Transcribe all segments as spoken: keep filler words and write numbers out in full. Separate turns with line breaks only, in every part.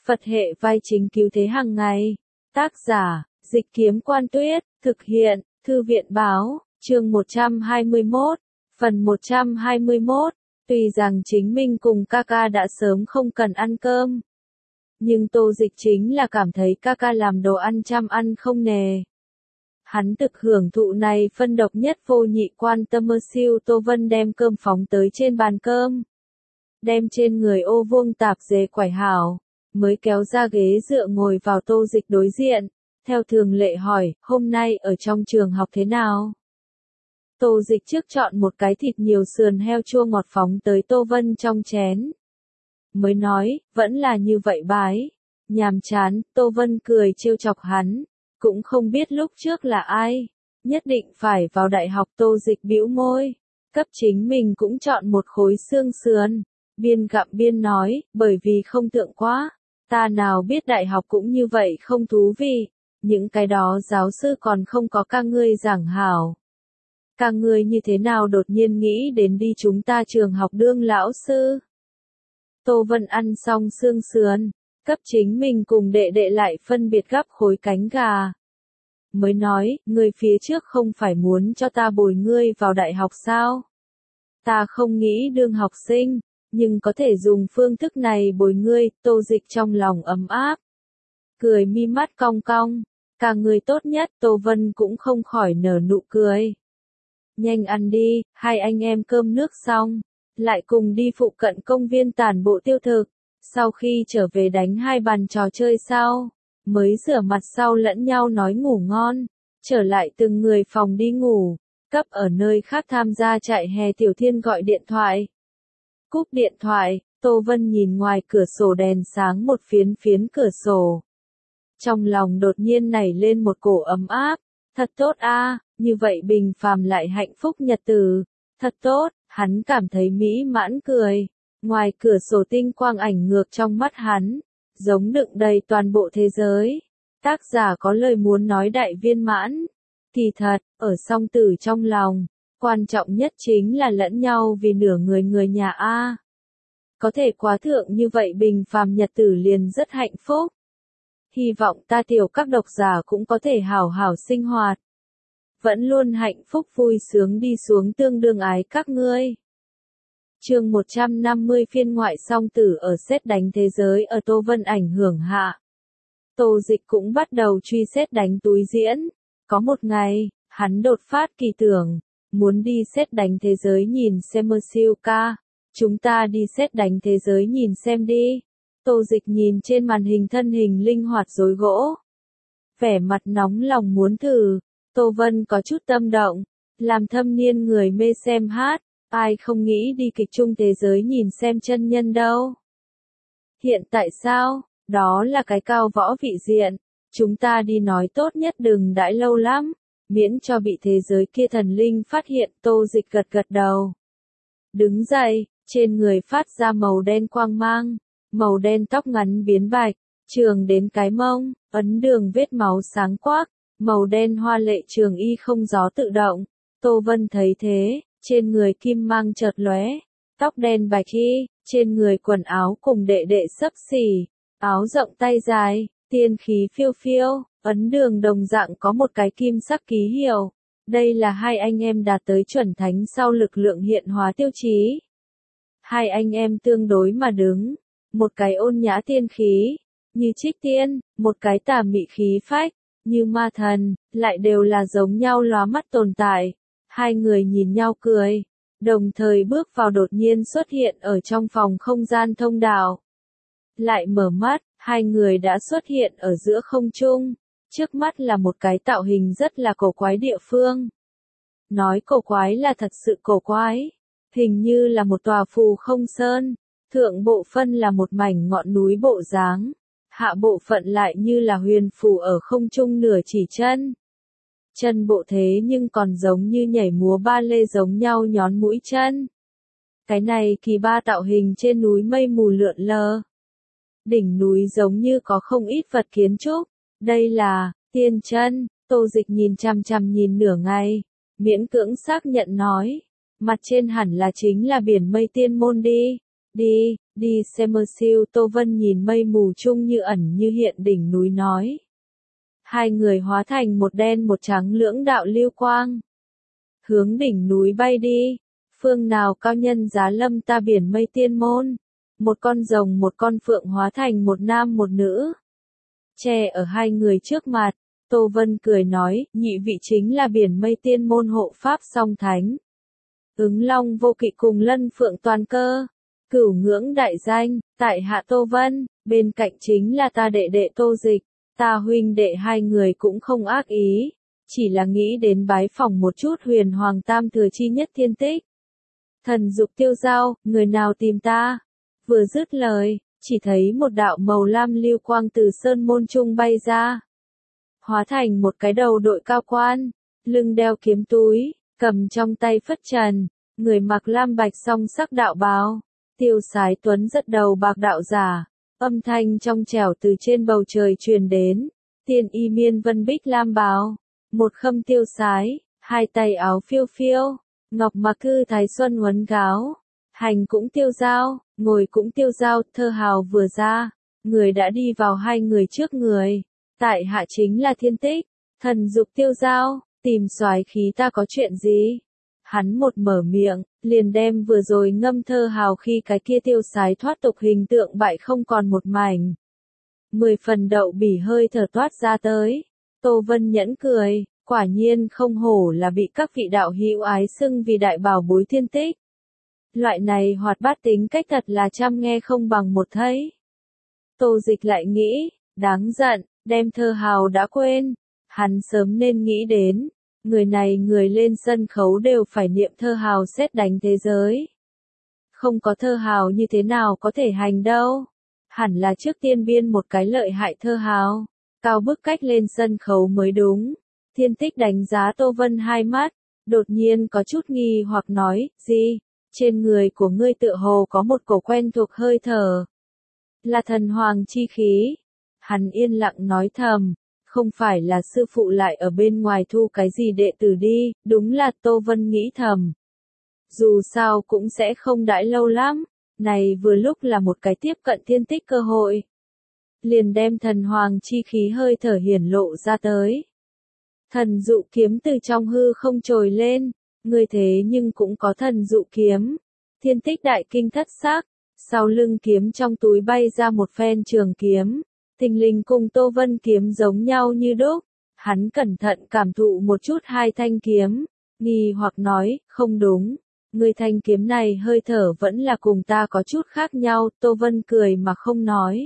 Phật hệ vai chính cứu thế hàng ngày. Tác giả, Dịch Kiếm Quan Tuyết, thực hiện, Thư viện Báo, chương một trăm hai mươi mốt, phần một trăm hai mươi mốt, tuy rằng chính mình cùng ca ca đã sớm không cần ăn cơm. Nhưng Tô Dịch chính là cảm thấy ca ca làm đồ ăn chăm ăn không nề. Hắn thực hưởng thụ này phân độc nhất vô nhị quan tâm mơ siêu Tô Vân đem cơm phóng tới trên bàn cơm. Đem trên người ô vuông tạp dề quải hảo, mới kéo ra ghế dựa ngồi vào Tô Dịch đối diện, theo thường lệ hỏi, hôm nay ở trong trường học thế nào? Tô Dịch trước chọn một cái thịt nhiều sườn heo chua ngọt phóng tới Tô Vân trong chén. Mới nói, vẫn là như vậy bái. Nhàm chán, Tô Vân cười trêu chọc hắn, cũng không biết lúc trước là ai. Nhất định phải vào đại học. Tô Dịch bĩu môi, cấp chính mình cũng chọn một khối xương sườn. Biên gặm biên nói, bởi vì không tượng quá, ta nào biết đại học cũng như vậy không thú vị, những cái đó giáo sư còn không có ca ngươi giảng hảo. Ca ngươi như thế nào đột nhiên nghĩ đến đi chúng ta trường học đương lão sư? Tô Vân ăn xong xương sườn, cấp chính mình cùng đệ đệ lại phân biệt gắp khối cánh gà. Mới nói, ngươi phía trước không phải muốn cho ta bồi ngươi vào đại học sao? Ta không nghĩ đương học sinh, nhưng có thể dùng phương thức này bồi ngươi. Tô Dịch trong lòng ấm áp, cười mi mắt cong cong, cả người tốt nhất. Tô Vân cũng không khỏi nở nụ cười. Nhanh ăn đi, hai anh em cơm nước xong, lại cùng đi phụ cận công viên tản bộ tiêu thực, sau khi trở về đánh hai bàn trò chơi sau, mới rửa mặt sau lẫn nhau nói ngủ ngon, trở lại từng người phòng đi ngủ, cấp ở nơi khác tham gia chạy hè Tiểu Thiên gọi điện thoại. Cúp điện thoại, Tô Vân nhìn ngoài cửa sổ đèn sáng một phiến phiến cửa sổ. Trong lòng đột nhiên nảy lên một cổ ấm áp, thật tốt a, như vậy bình phàm lại hạnh phúc nhật tử, thật tốt, hắn cảm thấy mỹ mãn cười. Ngoài cửa sổ tinh quang ảnh ngược trong mắt hắn, giống đựng đầy toàn bộ thế giới. Tác giả có lời muốn nói đại viên mãn. Kỳ thật, ở song tử trong lòng, quan trọng nhất chính là lẫn nhau vì nửa người người nhà A. Có thể quá thượng như vậy bình phàm nhật tử liền rất hạnh phúc. Hy vọng ta tiểu các độc giả cũng có thể hảo hảo sinh hoạt. Vẫn luôn hạnh phúc vui sướng đi xuống tương đương ái các ngươi. Chương một trăm năm mươi phiên ngoại song tử ở sét đánh thế giới ở Tô Vân ảnh hưởng hạ. Tô Dịch cũng bắt đầu truy sét đánh túi diễn. Có một ngày, hắn đột phát kỳ tưởng, muốn đi sét đánh thế giới nhìn xem mơ siêu ca. Chúng ta đi sét đánh thế giới nhìn xem đi. Tô Dịch nhìn trên màn hình thân hình linh hoạt rối gỗ, vẻ mặt nóng lòng muốn thử. Tô Vân có chút tâm động, làm thâm niên người mê xem hát, ai không nghĩ đi kịch trung thế giới nhìn xem chân nhân đâu. Hiện tại sao, đó là cái cao võ vị diện, chúng ta đi nói tốt nhất đừng đãi lâu lắm, miễn cho bị thế giới kia thần linh phát hiện. Tô Dịch gật gật đầu, đứng dậy, trên người phát ra màu đen quang mang, màu đen tóc ngắn biến bạch, trường đến cái mông, ấn đường vết máu sáng quắc, màu đen hoa lệ trường y không gió tự động. Tô Vân thấy thế, trên người kim mang chợt lóe, tóc đen bạch y, trên người quần áo cùng đệ đệ xấp xỉ, áo rộng tay dài, tiên khí phiêu phiêu, ấn đường đồng dạng có một cái kim sắc ký hiệu. Đây là hai anh em đạt tới chuẩn thánh sau lực lượng hiện hóa tiêu chí. Hai anh em tương đối mà đứng, một cái ôn nhã tiên khí, như trích tiên, một cái tà mị khí phách, như ma thần, lại đều là giống nhau lóa mắt tồn tại. Hai người nhìn nhau cười, đồng thời bước vào đột nhiên xuất hiện ở trong phòng không gian thông đạo. Lại mở mắt, hai người đã xuất hiện ở giữa không trung, trước mắt là một cái tạo hình rất là cổ quái địa phương. Nói cổ quái là thật sự cổ quái, hình như là một tòa phù không sơn, thượng bộ phân là một mảnh ngọn núi bộ dáng, hạ bộ phận lại như là huyền phù ở không trung nửa chỉ chân. Chân bộ thế nhưng còn giống như nhảy múa ba lê giống nhau nhón mũi chân. Cái này kỳ ba tạo hình trên núi mây mù lượn lờ. Đỉnh núi giống như có không ít vật kiến trúc. Đây là tiên chân. Tô Dịch nhìn chằm chằm nhìn nửa ngày, miễn cưỡng xác nhận nói, mặt trên hẳn là chính là biển mây tiên môn đi. Đi, đi xe mơ siêu. Tô Vân nhìn mây mù chung như ẩn như hiện đỉnh núi nói. Hai người hóa thành một đen một trắng lưỡng đạo lưu quang. Hướng đỉnh núi bay đi. Phương nào cao nhân giá lâm ta biển mây tiên môn. Một con rồng một con phượng hóa thành một nam một nữ. Che ở hai người trước mặt. Tô Vân cười nói, nhị vị chính là biển mây tiên môn hộ pháp song thánh. Ứng Long Vô Kỵ cùng Lân Phượng Toàn Cơ. Cửu ngưỡng đại danh, tại hạ Tô Vân, bên cạnh chính là ta đệ đệ Tô Dịch. Ta huynh đệ hai người cũng không ác ý, chỉ là nghĩ đến bái phỏng một chút huyền hoàng tam thừa chi nhất thiên tích. Thần dục tiêu giao, người nào tìm ta? Vừa dứt lời, chỉ thấy một đạo màu lam lưu quang từ sơn môn trung bay ra. Hóa thành một cái đầu đội cao quan, lưng đeo kiếm túi, cầm trong tay phất trần, người mặc lam bạch song sắc đạo bào, tiêu sái tuấn rất đầu bạc đạo giả. Âm thanh trong trẻo từ trên bầu trời truyền đến, tiên y miên vân bích lam bào, một khâm tiêu sái, hai tay áo phiêu phiêu, ngọc mặc cư thái xuân huấn gáo, hành cũng tiêu dao, ngồi cũng tiêu dao, thơ hào vừa ra, người đã đi vào hai người trước người, tại hạ chính là thiên tích, thần dục tiêu dao, tìm soái khí ta có chuyện gì? Hắn một mở miệng, liền đem vừa rồi ngâm thơ hào khi cái kia tiêu sái thoát tục hình tượng bại không còn một mảnh. Mười phần đậu bỉ hơi thở toát ra tới. Tô Vân nhẫn cười, quả nhiên không hổ là bị các vị đạo hữu ái xưng vì đại bảo bối thiên tích. Loại này hoạt bát tính cách thật là trăm nghe không bằng một thấy. Tô Dịch lại nghĩ, đáng giận, đem thơ hào đã quên. Hắn sớm nên nghĩ đến. Người này người lên sân khấu đều phải niệm thơ hào xét đánh thế giới. Không có thơ hào như thế nào có thể hành đâu. Hẳn là trước tiên biên một cái lợi hại thơ hào. Cao bức cách lên sân khấu mới đúng. Thiên tích đánh giá Tô Vân hai mắt. Đột nhiên có chút nghi hoặc nói, gì? Trên người của ngươi tựa hồ có một cổ quen thuộc hơi thở. Là thần hoàng chi khí. Hắn yên lặng nói thầm. Không phải là sư phụ lại ở bên ngoài thu cái gì đệ tử đi, đúng là Tô Vân nghĩ thầm. Dù sao cũng sẽ không đãi lâu lắm, này vừa lúc là một cái tiếp cận thiên tích cơ hội. Liền đem thần hoàng chi khí hơi thở hiển lộ ra tới. Thần dụ kiếm từ trong hư không trồi lên, người thế nhưng cũng có thần dụ kiếm. Thiên tích đại kinh thất sắc, sau lưng kiếm trong túi bay ra một phen trường kiếm. Thình lình cùng Tô Vân kiếm giống nhau như đúc, hắn cẩn thận cảm thụ một chút hai thanh kiếm, nghi hoặc nói, không đúng, người thanh kiếm này hơi thở vẫn là cùng ta có chút khác nhau, Tô Vân cười mà không nói.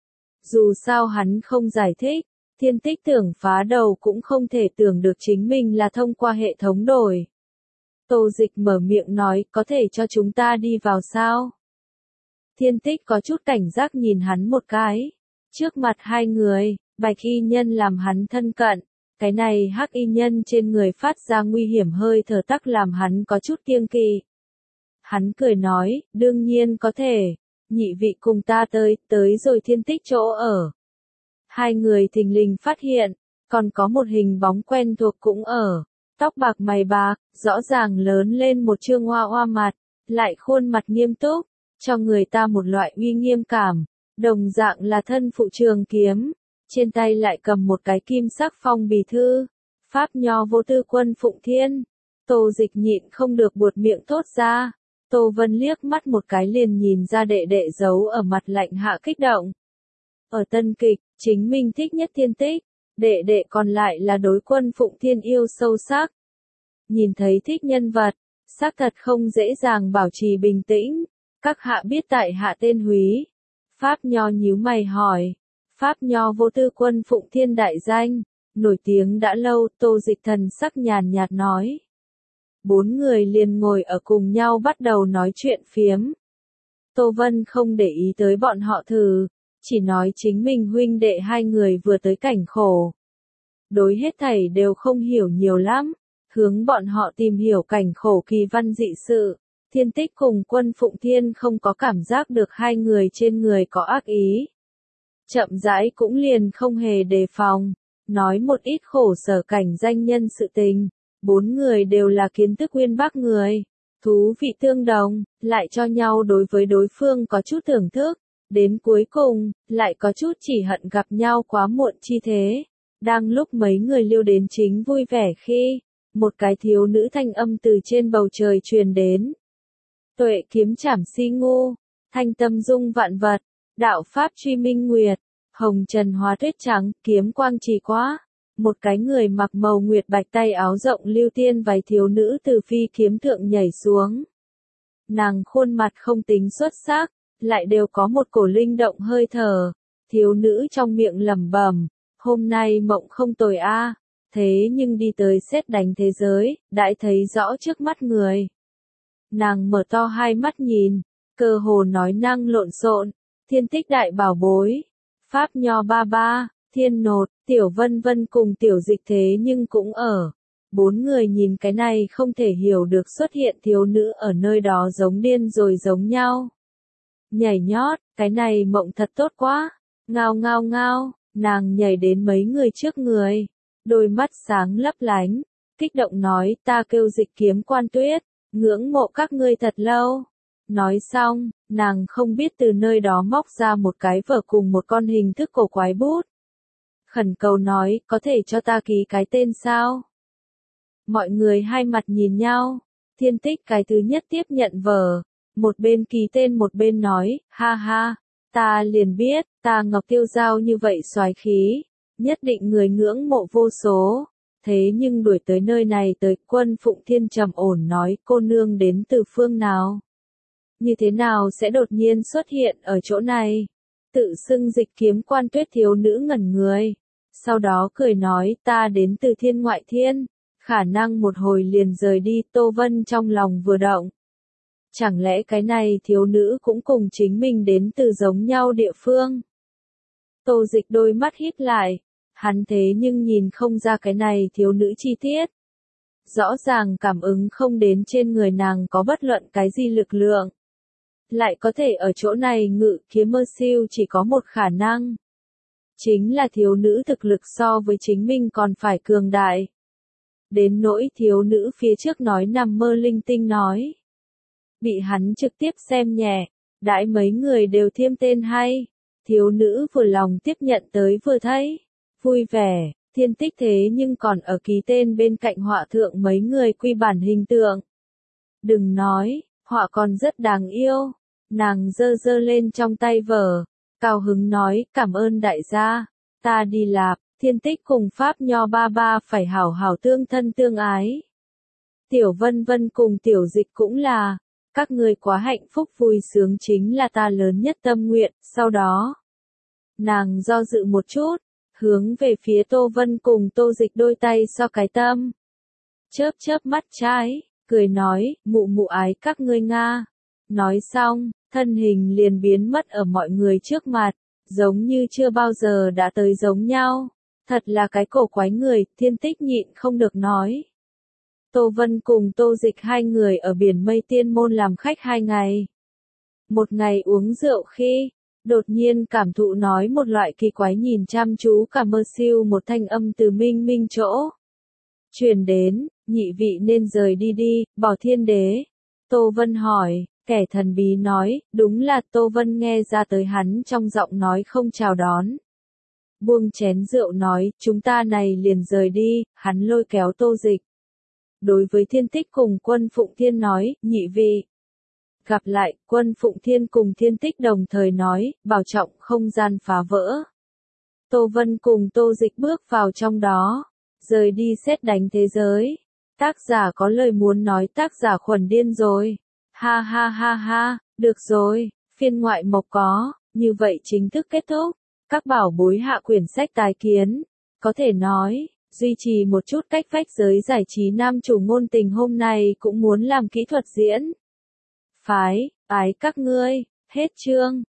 Dù sao hắn không giải thích, thiên tích tưởng phá đầu cũng không thể tưởng được chính mình là thông qua hệ thống đổi. Tô Dịch mở miệng nói, có thể cho chúng ta đi vào sao? Thiên tích có chút cảnh giác nhìn hắn một cái. Trước mặt hai người, bạch y nhân làm hắn thân cận, cái này hắc y nhân trên người phát ra nguy hiểm hơi thở tắc làm hắn có chút kiêng kỵ. Hắn cười nói, đương nhiên có thể, nhị vị cùng ta tới, tới rồi thiên tích chỗ ở. Hai người thình lình phát hiện, còn có một hình bóng quen thuộc cũng ở, tóc bạc mày bạc, rõ ràng lớn lên một trương hoa hoa mặt, lại khuôn mặt nghiêm túc, cho người ta một loại uy nghiêm cảm. Đồng dạng là thân phụ trường kiếm, trên tay lại cầm một cái kim sắc phong bì thư, pháp nho vô tư quân phụng thiên. Tô Dịch nhịn không được buột miệng thốt ra. Tô Vân liếc mắt một cái liền nhìn ra đệ đệ giấu ở mặt lạnh hạ kích động. Ở tân kịch, chính mình thích nhất thiên tích, đệ đệ còn lại là đối quân phụng thiên yêu sâu sắc. Nhìn thấy thích nhân vật, xác thật không dễ dàng bảo trì bình tĩnh. Các hạ biết tại hạ tên Húy. Pháp Nho nhíu mày hỏi. Pháp Nho vô tư quân phụng thiên đại danh, nổi tiếng đã lâu, Tô Dịch thần sắc nhàn nhạt nói. Bốn người liền ngồi ở cùng nhau bắt đầu nói chuyện phiếm. Tô Vân không để ý tới bọn họ thử, chỉ nói chính mình huynh đệ hai người vừa tới cảnh khổ. Đối hết thảy đều không hiểu nhiều lắm, hướng bọn họ tìm hiểu cảnh khổ kỳ văn dị sự. Thiên tích cùng quân phụng thiên không có cảm giác được hai người trên người có ác ý. Chậm rãi cũng liền không hề đề phòng, nói một ít khổ sở cảnh danh nhân sự tình. Bốn người đều là kiến thức uyên bác người, thú vị tương đồng, lại cho nhau đối với đối phương có chút thưởng thức, đến cuối cùng, lại có chút chỉ hận gặp nhau quá muộn chi thế. Đang lúc mấy người liêu đến chính vui vẻ khi, một cái thiếu nữ thanh âm từ trên bầu trời truyền đến. Tuệ kiếm trảm si ngu, thanh tâm dung vạn vật, đạo pháp truy minh nguyệt, hồng trần hóa tuyết trắng, kiếm quang trì quá. Một cái người mặc màu nguyệt bạch tay áo rộng lưu tiên váy thiếu nữ từ phi kiếm thượng nhảy xuống. Nàng khuôn mặt không tính xuất sắc, lại đều có một cổ linh động hơi thở. Thiếu nữ trong miệng lẩm bẩm, hôm nay mộng không tồi a, thế nhưng đi tới sét đánh thế giới, đãi thấy rõ trước mắt người. Nàng mở to hai mắt nhìn, cơ hồ nói năng lộn xộn, thiên tích đại bảo bối, pháp nho ba ba, thiên nột, tiểu vân vân cùng tiểu dịch thế nhưng cũng ở. Bốn người nhìn cái này không thể hiểu được xuất hiện thiếu nữ ở nơi đó giống điên rồi giống nhau. Nhảy nhót, cái này mộng thật tốt quá, ngao ngao ngao, nàng nhảy đến mấy người trước người, đôi mắt sáng lấp lánh, kích động nói ta kêu dịch kiếm quan tuyết, ngưỡng mộ các ngươi thật lâu. Nói xong, nàng không biết từ nơi đó móc ra một cái vở cùng một con hình thức cổ quái bút. Khẩn cầu nói, có thể cho ta ký cái tên sao? Mọi người hai mặt nhìn nhau, thiên tích cái thứ nhất tiếp nhận vở, một bên ký tên một bên nói, ha ha, ta liền biết, ta Ngọc Tiêu Giao như vậy soái khí, nhất định người ngưỡng mộ vô số. Thế nhưng đuổi tới nơi này tới Quân Phụng Thiên trầm ổn nói cô nương đến từ phương nào? Như thế nào sẽ đột nhiên xuất hiện ở chỗ này? Tự xưng dịch kiếm quan tuyết thiếu nữ ngẩn người. Sau đó cười nói ta đến từ thiên ngoại thiên. Khả năng một hồi liền rời đi. Tô Vân trong lòng vừa động. Chẳng lẽ cái này thiếu nữ cũng cùng chính mình đến từ giống nhau địa phương? Tô Dịch đôi mắt híp lại. Hắn thế nhưng nhìn không ra cái này thiếu nữ chi tiết. Rõ ràng cảm ứng không đến trên người nàng có bất luận cái gì lực lượng. Lại có thể ở chỗ này ngự kiếm mơ siêu chỉ có một khả năng. Chính là thiếu nữ thực lực so với chính mình còn phải cường đại. Đến nỗi thiếu nữ phía trước nói nằm mơ linh tinh nói. Bị hắn trực tiếp xem nhẹ, đãi mấy người đều thiêm tên hay. Thiếu nữ vừa lòng tiếp nhận tới vừa thấy. Vui vẻ, thiên tích thế nhưng còn ở ký tên bên cạnh họa thượng mấy người quy bản hình tượng. Đừng nói, họa còn rất đáng yêu. Nàng giơ giơ lên trong tay vở, cao hứng nói cảm ơn đại gia, ta đi lạp, thiên tích cùng pháp nho ba ba phải hảo hảo tương thân tương ái. Tiểu vân vân cùng tiểu dịch cũng là, các người quá hạnh phúc vui sướng chính là ta lớn nhất tâm nguyện, sau đó. Nàng do dự một chút, hướng về phía Tô Vân cùng Tô Dịch đôi tay so cái tâm. Chớp chớp mắt trái, cười nói, mụ mụ ái các ngươi Nga. Nói xong, thân hình liền biến mất ở mọi người trước mặt, giống như chưa bao giờ đã tới giống nhau. Thật là cái cổ quái người, thiên tích nhịn không được nói. Tô Vân cùng Tô Dịch hai người ở biển Mây Tiên Môn làm khách hai ngày. Một ngày uống rượu khi, đột nhiên cảm thụ nói một loại kỳ quái nhìn chăm chú cả mơ siêu một thanh âm từ minh minh chỗ. Truyền đến, nhị vị nên rời đi đi, bỏ thiên đế. Tô Vân hỏi, kẻ thần bí nói, đúng là Tô Vân nghe ra tới hắn trong giọng nói không chào đón. Buông chén rượu nói, chúng ta này liền rời đi, hắn lôi kéo Tô Dịch. Đối với thiên tích cùng Quân Phụng Thiên nói, nhị vị. Gặp lại, Quân Phụng Thiên cùng thiên tích đồng thời nói, bảo trọng không gian phá vỡ. Tô Vân cùng Tô Dịch bước vào trong đó, rời đi xét đánh thế giới. Tác giả có lời muốn nói tác giả khuẩn điên rồi. Ha ha ha ha, được rồi, phiên ngoại mộc có, như vậy chính thức kết thúc. Các bảo bối hạ quyển sách tái kiến. Có thể nói, duy trì một chút cách vách giới giải trí nam chủ ngôn tình hôm nay cũng muốn làm kỹ thuật diễn. Phái, ái các ngươi, hết chương.